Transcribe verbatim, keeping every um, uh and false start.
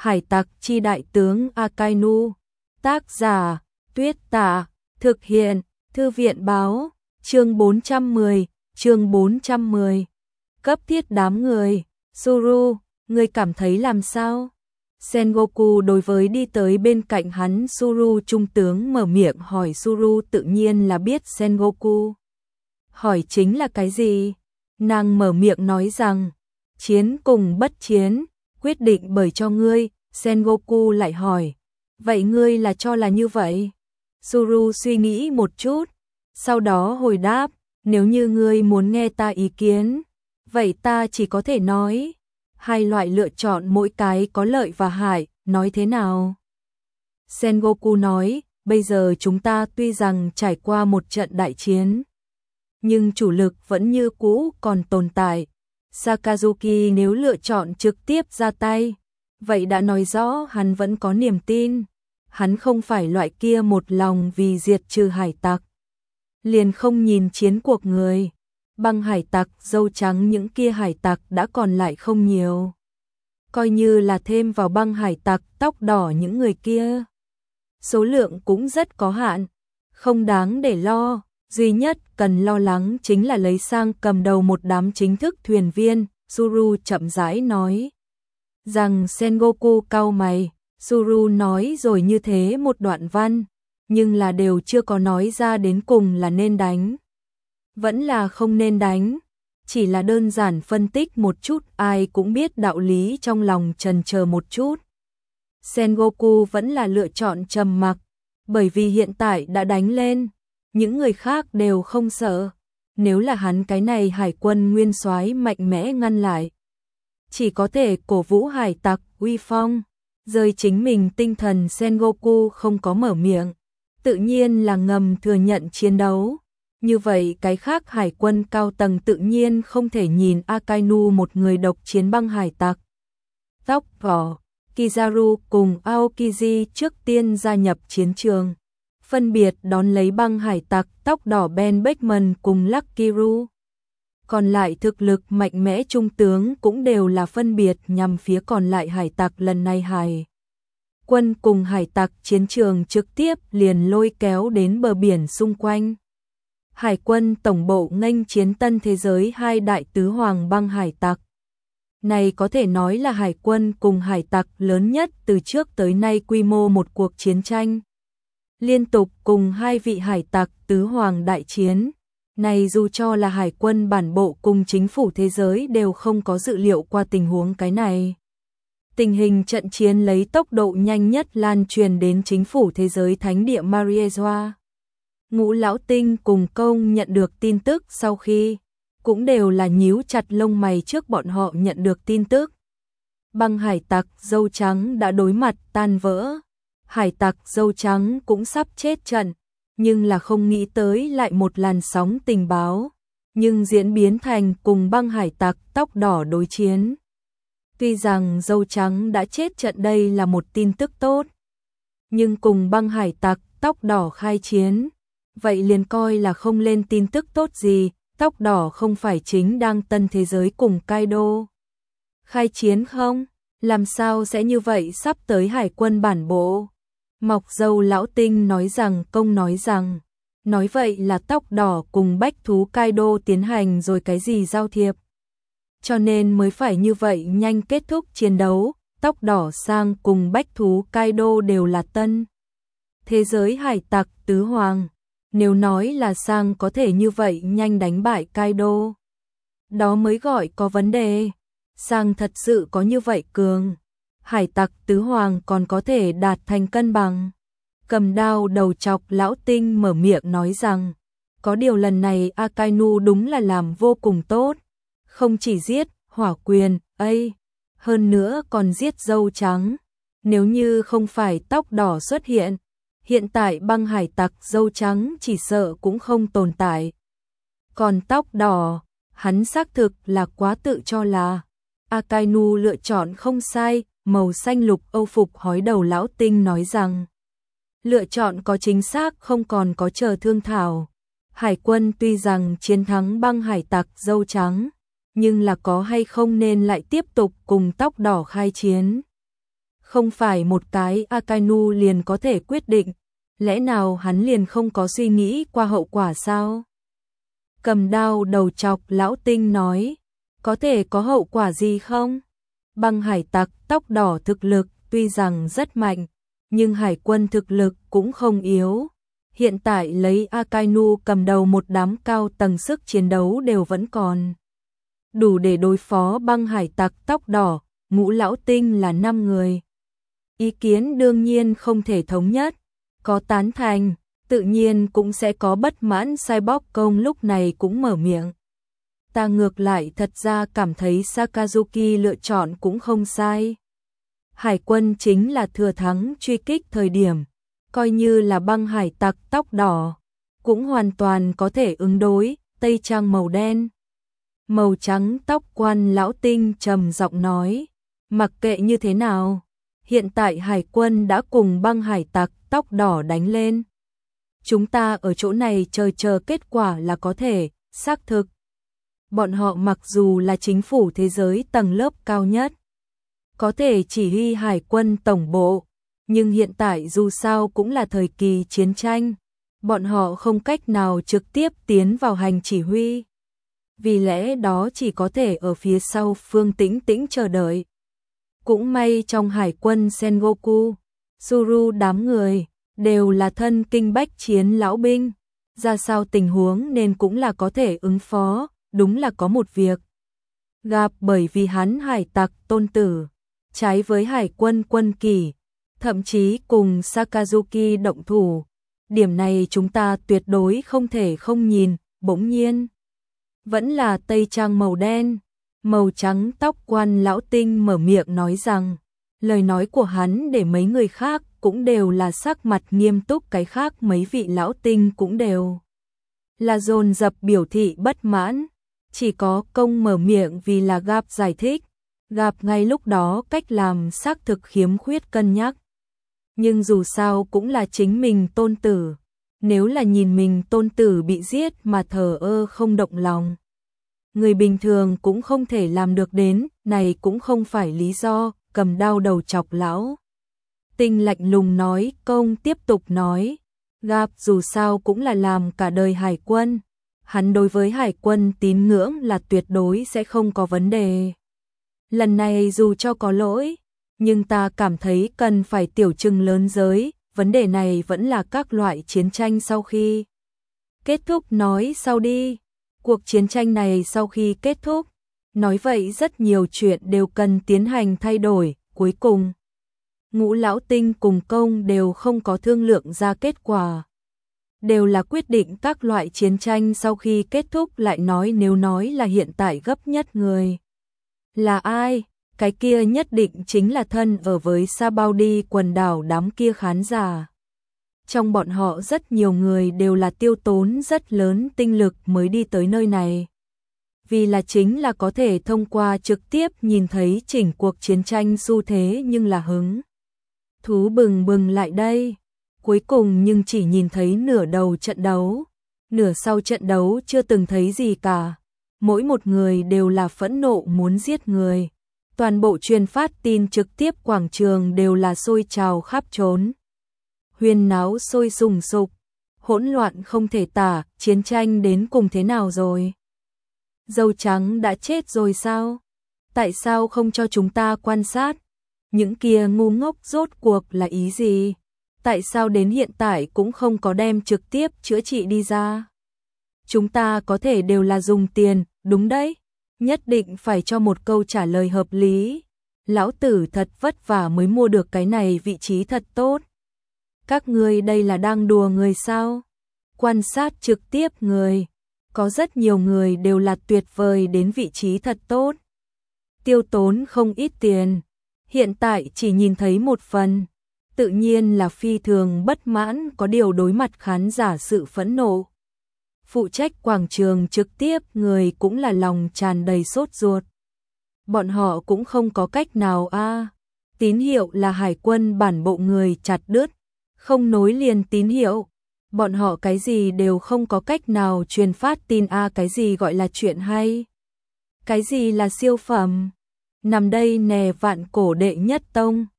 Hải tặc chi đại tướng Akainu. Tác giả Tuyết Tả. Thực hiện Thư viện Báo. Chương bốn trăm mười. Chương bốn trăm mười. Cấp thiết đám người. Zuru, ngươi cảm thấy làm sao? Sengoku đối với đi tới bên cạnh hắn Zuru trung tướng mở miệng hỏi. Zuru tự nhiên là biết Sengoku hỏi chính là cái gì. Nàng mở miệng nói rằng chiến cùng bất chiến, quyết định bởi cho ngươi. Sengoku lại hỏi, vậy ngươi là cho là như vậy? Zuru suy nghĩ một chút, sau đó hồi đáp, nếu như ngươi muốn nghe ta ý kiến, vậy ta chỉ có thể nói, hai loại lựa chọn mỗi cái có lợi và hại, nói thế nào? Sengoku nói, bây giờ chúng ta tuy rằng trải qua một trận đại chiến, nhưng chủ lực vẫn như cũ còn tồn tại. Sakazuki nếu lựa chọn trực tiếp ra tay, vậy đã nói rõ hắn vẫn có niềm tin. Hắn không phải loại kia một lòng vì diệt trừ hải tặc, liền không nhìn chiến cuộc người. Băng hải tặc dâu trắng những kia hải tặc đã còn lại không nhiều. Coi như là thêm vào băng hải tặc tóc đỏ những người kia, số lượng cũng rất có hạn, không đáng để lo. Duy nhất cần lo lắng chính là lấy sang cầm đầu một đám chính thức thuyền viên. Zuru chậm rãi nói rằng. Sengoku cau mày. Zuru nói rồi như thế một đoạn văn, nhưng là đều chưa có nói ra đến cùng là nên đánh vẫn là không nên đánh, chỉ là đơn giản phân tích một chút. Ai cũng biết đạo lý trong lòng chần chờ một chút. Sengoku vẫn là lựa chọn trầm mặc, bởi vì hiện tại đã đánh lên, những người khác đều không sợ. Nếu là hắn cái này hải quân nguyên soái mạnh mẽ ngăn lại, chỉ có thể cổ vũ hải tặc uy phong, rơi chính mình tinh thần. Sengoku không có mở miệng, tự nhiên là ngầm thừa nhận chiến đấu. Như vậy cái khác hải quân cao tầng tự nhiên không thể nhìn Akainu một người độc chiến băng hải tặc. Tóc đỏ, Kizaru cùng Aokiji trước tiên gia nhập chiến trường, phân biệt đón lấy băng hải tặc tóc đỏ Ben Beckman cùng Lucky Ru. Còn lại thực lực mạnh mẽ trung tướng cũng đều là phân biệt nhằm phía còn lại hải tặc. Lần này hải quân cùng hải tặc chiến trường trực tiếp liền lôi kéo đến bờ biển xung quanh. Hải quân tổng bộ nghênh chiến tân thế giới hai đại tứ hoàng băng hải tặc. Này có thể nói là hải quân cùng hải tặc lớn nhất từ trước tới nay, quy mô một cuộc chiến tranh liên tục cùng hai vị hải tặc tứ hoàng đại chiến. Này dù cho là hải quân bản bộ cùng chính phủ thế giới đều không có dự liệu qua tình huống cái này. Tình hình trận chiến lấy tốc độ nhanh nhất lan truyền đến chính phủ thế giới thánh địa Mariezoa. Ngũ lão tinh cùng công nhận được tin tức sau khi, cũng đều là nhíu chặt lông mày trước bọn họ nhận được tin tức. Băng hải tặc dâu trắng đã đối mặt tan vỡ. Hải tặc dâu trắng cũng sắp chết trận, nhưng là không nghĩ tới lại một làn sóng tình báo, nhưng diễn biến thành cùng băng hải tặc tóc đỏ đối chiến. Tuy rằng dâu trắng đã chết trận đây là một tin tức tốt, nhưng cùng băng hải tặc tóc đỏ khai chiến, vậy liền coi là không lên tin tức tốt gì. Tóc đỏ không phải chính đang tân thế giới cùng Kaido khai chiến không? Làm sao sẽ như vậy? Sắp tới hải quân bản bộ. Mọc dâu lão tinh nói rằng công nói rằng, nói vậy là tóc đỏ cùng bách thú Kaido tiến hành rồi cái gì giao thiệp, cho nên mới phải như vậy nhanh kết thúc chiến đấu. Tóc đỏ sang cùng bách thú Kaido đều là tân thế giới hải tặc tứ hoàng. Nếu nói là sang có thể như vậy nhanh đánh bại Kaido, đó mới gọi có vấn đề. Sang thật sự có như vậy cường, hải tặc tứ hoàng còn có thể đạt thành cân bằng. Cầm đao đầu chọc lão tinh mở miệng nói rằng, có điều lần này Akainu đúng là làm vô cùng tốt, không chỉ giết hỏa quyền ấy, hơn nữa còn giết dâu trắng. Nếu như không phải tóc đỏ xuất hiện, hiện tại băng hải tặc dâu trắng chỉ sợ cũng không tồn tại. Còn tóc đỏ, hắn xác thực là quá tự cho là. Akainu lựa chọn không sai, màu xanh lục âu phục hói đầu lão tinh nói rằng, lựa chọn có chính xác, không còn có chờ thương thảo. Hải quân tuy rằng chiến thắng băng hải tặc dâu trắng, nhưng là có hay không nên lại tiếp tục cùng tóc đỏ khai chiến? Không phải một cái Akainu liền có thể quyết định, lẽ nào hắn liền không có suy nghĩ qua hậu quả sao? Cầm đao đầu chọc lão tinh nói, có thể có hậu quả gì không? Băng hải tặc tóc đỏ thực lực tuy rằng rất mạnh, nhưng hải quân thực lực cũng không yếu. Hiện tại lấy Akainu cầm đầu một đám cao tầng sức chiến đấu đều vẫn còn đủ để đối phó băng hải tặc tóc đỏ, ngũ lão tinh là năm người. Ý kiến đương nhiên không thể thống nhất, có tán thành, tự nhiên cũng sẽ có bất mãn. Cyborg công lúc này cũng mở miệng. Ta ngược lại thật ra cảm thấy Sakazuki lựa chọn cũng không sai. Hải quân chính là thừa thắng truy kích thời điểm, coi như là băng hải tặc tóc đỏ, cũng hoàn toàn có thể ứng đối. Tây trang màu đen, màu trắng tóc quan lão tinh trầm giọng nói, mặc kệ như thế nào, hiện tại hải quân đã cùng băng hải tặc tóc đỏ đánh lên. Chúng ta ở chỗ này chờ chờ kết quả là có thể, xác thực. Bọn họ mặc dù là chính phủ thế giới tầng lớp cao nhất, có thể chỉ huy hải quân tổng bộ, nhưng hiện tại dù sao cũng là thời kỳ chiến tranh, bọn họ không cách nào trực tiếp tiến vào hành chỉ huy. Vì lẽ đó chỉ có thể ở phía sau phương tĩnh tĩnh chờ đợi. Cũng may trong hải quân Sengoku, Suru đám người đều là thân kinh bách chiến lão binh, ra sao tình huống nên cũng là có thể ứng phó. Đúng là có một việc gặp, bởi vì hắn hải tặc tôn tử, trái với hải quân quân kỷ, thậm chí cùng Sakazuki động thủ. Điểm này chúng ta tuyệt đối không thể không nhìn. Bỗng nhiên, vẫn là tây trang màu đen, màu trắng tóc quan lão tinh mở miệng nói rằng, lời nói của hắn để mấy người khác cũng đều là sắc mặt nghiêm túc, cái khác mấy vị lão tinh cũng đều là dồn dập biểu thị bất mãn. Chỉ có công mở miệng vì là Gap giải thích, Gap ngay lúc đó cách làm xác thực khiếm khuyết cân nhắc. Nhưng dù sao cũng là chính mình tôn tử, nếu là nhìn mình tôn tử bị giết mà thờ ơ không động lòng, người bình thường cũng không thể làm được đến, này cũng không phải lý do. Cầm đao đầu chọc lão tinh lạnh lùng nói. Công tiếp tục nói, Gap dù sao cũng là làm cả đời hải quân, hắn đối với hải quân tín ngưỡng là tuyệt đối sẽ không có vấn đề. Lần này dù cho có lỗi, nhưng ta cảm thấy cần phải tiểu trừng lớn giới, vấn đề này vẫn là các loại chiến tranh sau khi kết thúc nói sau đi. Cuộc chiến tranh này sau khi kết thúc, nói vậy rất nhiều chuyện đều cần tiến hành thay đổi, cuối cùng ngũ lão tinh cùng công đều không có thương lượng ra kết quả. Đều là quyết định các loại chiến tranh sau khi kết thúc lại nói, nếu nói là hiện tại gấp nhất người là ai, cái kia nhất định chính là thân ở với Sabaudi quần đảo đám kia khán giả. Trong bọn họ rất nhiều người đều là tiêu tốn rất lớn tinh lực mới đi tới nơi này. Vì là chính là có thể thông qua trực tiếp nhìn thấy chỉnh cuộc chiến tranh xu thế, nhưng là hứng thú bừng bừng lại đây. Cuối cùng nhưng chỉ nhìn thấy nửa đầu trận đấu, nửa sau trận đấu chưa từng thấy gì cả. Mỗi một người đều là phẫn nộ muốn giết người. Toàn bộ truyền phát tin trực tiếp quảng trường đều là sôi trào khắp trốn. Huyên náo sôi sùng sục, hỗn loạn không thể tả. Chiến tranh đến cùng thế nào rồi? Dâu trắng đã chết rồi sao? Tại sao không cho chúng ta quan sát? Những kia ngu ngốc rốt cuộc là ý gì? Tại sao đến hiện tại cũng không có đem trực tiếp chữa trị đi ra? Chúng ta có thể đều là dùng tiền, đúng đấy. Nhất định phải cho một câu trả lời hợp lý. Lão tử thật vất vả mới mua được cái này vị trí thật tốt. Các ngươi đây là đang đùa người sao? Quan sát trực tiếp người, có rất nhiều người đều là tuyệt vời đến vị trí thật tốt. Tiêu tốn không ít tiền, hiện tại chỉ nhìn thấy một phần. Tự nhiên là phi thường bất mãn, có điều đối mặt khán giả sự phẫn nộ. Phụ trách quảng trường trực tiếp người cũng là lòng tràn đầy sốt ruột. Bọn họ cũng không có cách nào a. À, tín hiệu là hải quân bản bộ người chặt đứt, không nối liền tín hiệu. Bọn họ cái gì đều không có cách nào truyền phát tin a. À, cái gì gọi là chuyện hay? Cái gì là siêu phẩm? Nằm đây nè, vạn cổ đệ nhất tông.